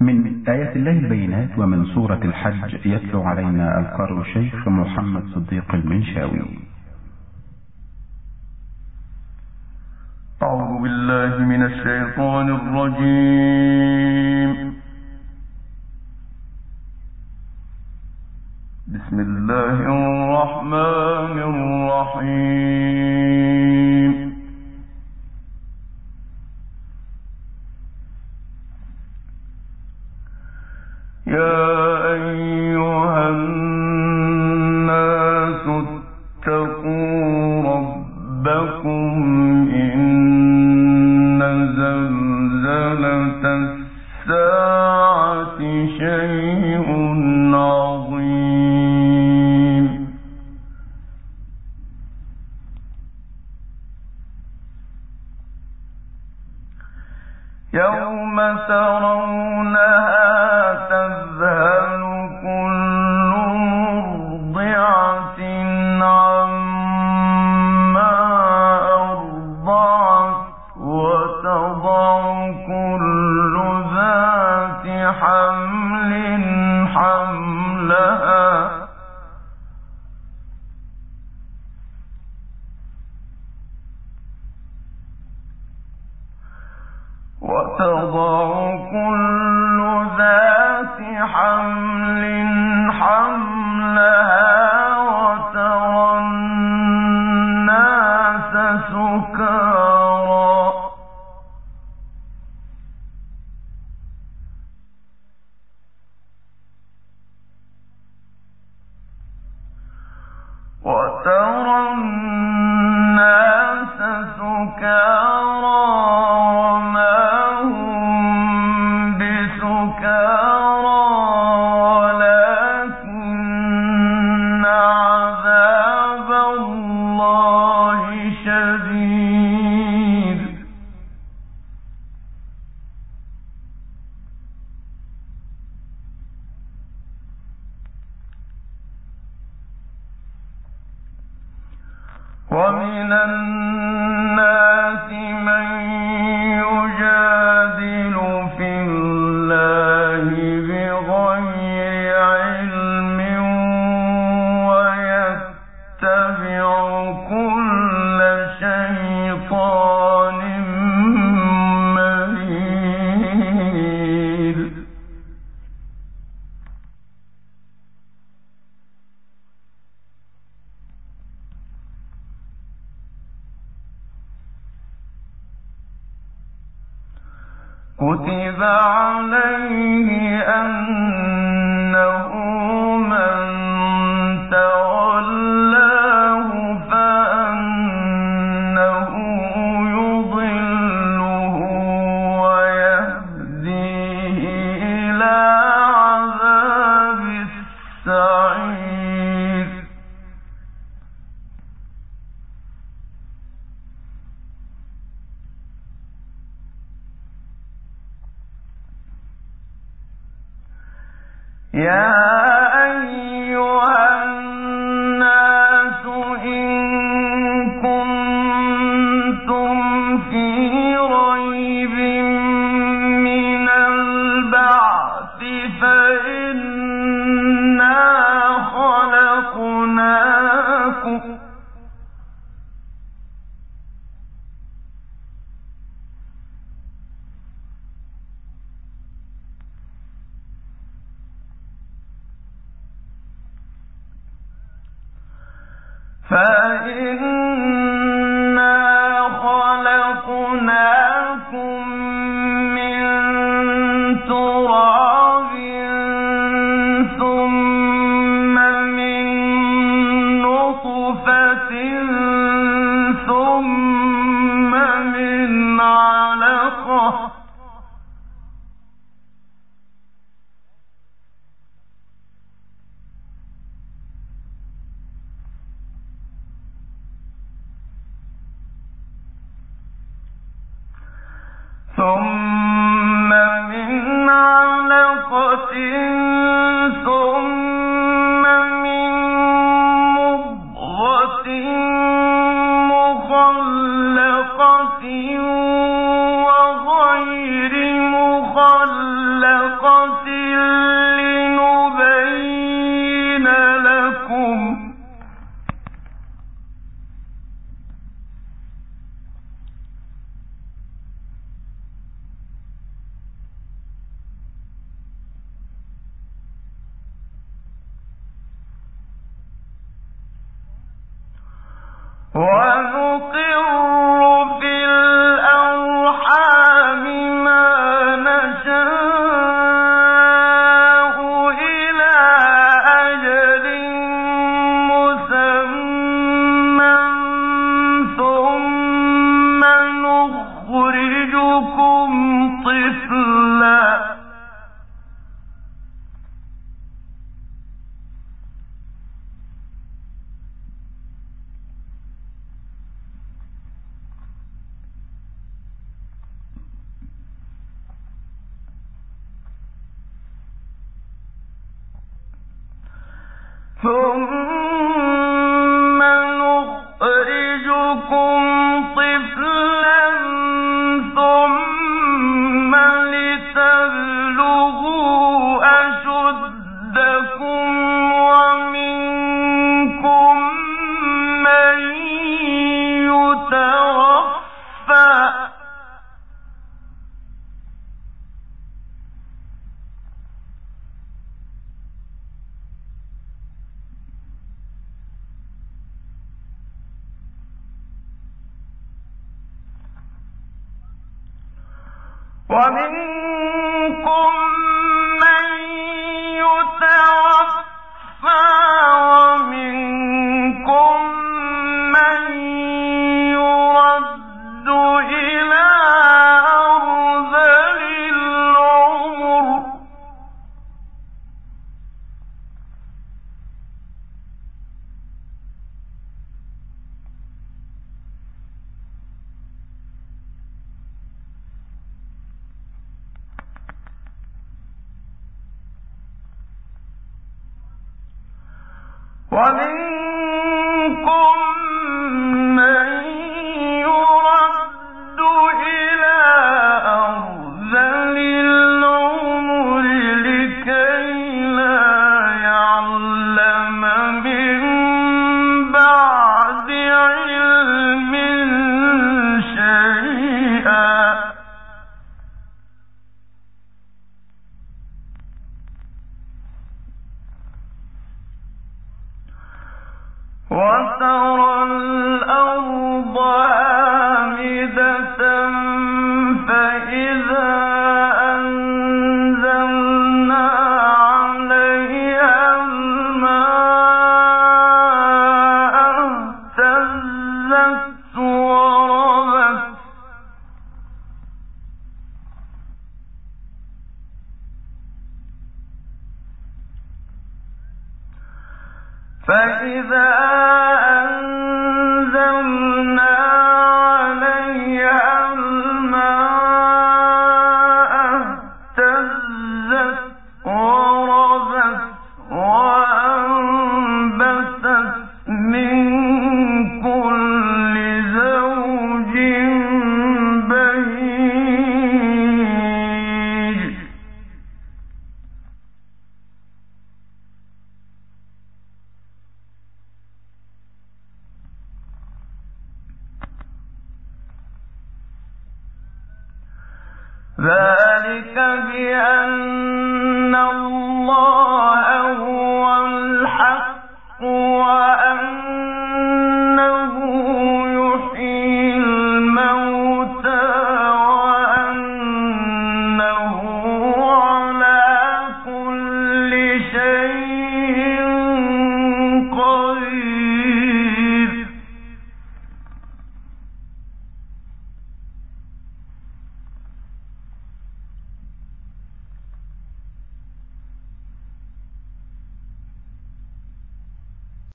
من آيات الله البينات ومن سورة الحج. يتلو علينا القارئ الشيخ محمد صديق المنشاوي. أعوذ بالله من الشيطان الرجيم. بسم الله الرحمن الرحيم. يا أيها الناس اتقوا ربكم إن زلزلة الساعة شيء عظيم. يوم ترونها تذهل كل مرضعة عما أرضعت وتضع كل ذات حمل حملها وترى الناس سكارى وما هم بسكارى ولكن عذاب الله شديد. ومن الناس من يجادل في الله بغير علم ويتبع كل شيطان مريد. كتب عليه أنه من تولاه فأنه يضله ويهديه إلى عذاب السعير. يا أيها الناس إن كنتم في ريب من البعث فإنا خلقناكم من تراب ثم من نطفة ثم من علقة ثم نخرجكم طفلا ثم لتبلغوا أشدكم ومنكم من يتوفى ومنكم من يرد إلى أرذل العمر ومنكم من يرد إلى أرذل العمر لكي لا يعلم من بعد علم شيئا وترى الأرض هامدة فإذا أنزلنا عليها الماء اهتزت وربت فإذا أنزلنا عليها الماء اهتزت وربت وأنبتت من كل زوج بهيج ذلك بأن الله